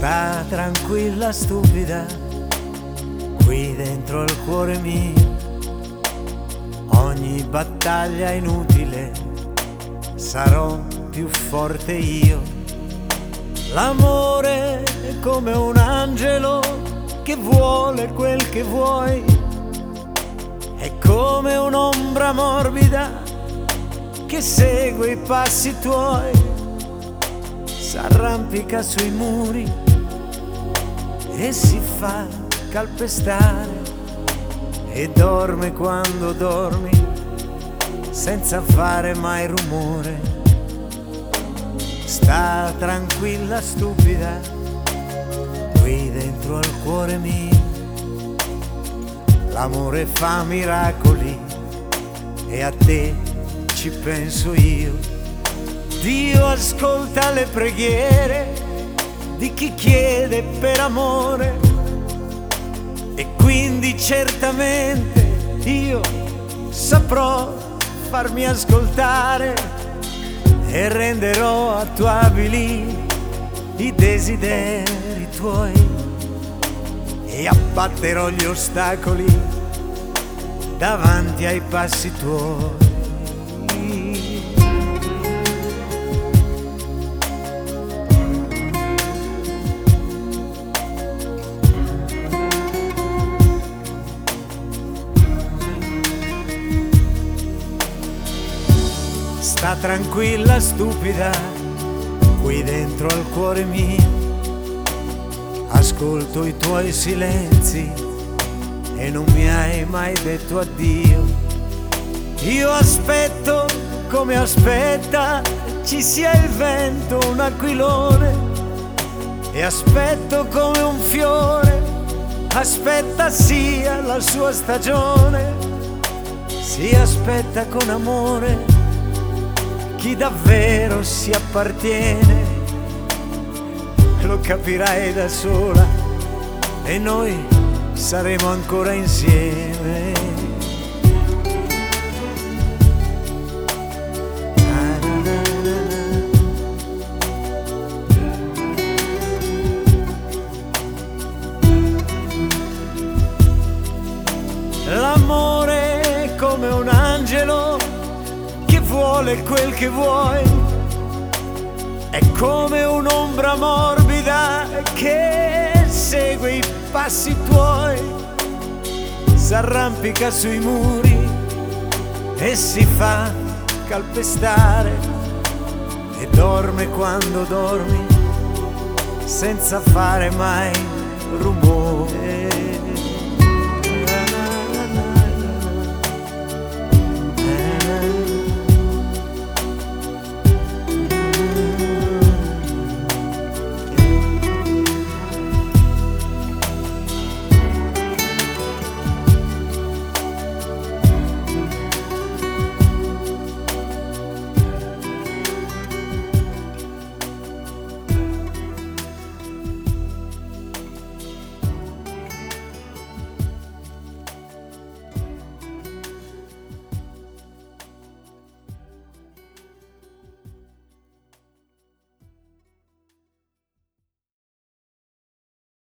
Sta tranquilla stupida, qui dentro il cuore mio, ogni battaglia inutile, sarò più forte io. L'amore è come un angelo che vuole quel che vuoi, è come un'ombra morbida che segue i passi tuoi, s'arrampica sui muri e si fa calpestare e dorme quando dormi senza fare mai rumore. Sta tranquilla stupida, qui dentro al cuore mio, l'amore fa miracoli e a te ci penso io. Dio ascolta le preghiere di chi chiede per amore e quindi certamente io saprò farmi ascoltare e renderò attuabili i desideri tuoi e abbatterò gli ostacoli davanti ai passi tuoi. Sta tranquilla stupida, qui dentro al cuore mio, ascolto i tuoi silenzi e non mi hai mai detto addio. Io aspetto come aspetta ci sia il vento, un aquilone, e aspetto come un fiore aspetta sia la sua stagione. Si aspetta con amore chi davvero si appartiene, lo capirai da sola e noi saremo ancora insieme. L'amore è come un angelo che vuole quel che vuoi, è come un'ombra morbida che segue i passi tuoi, s'arrampica sui muri e si fa calpestare e dorme quando dormi senza fare mai rumore.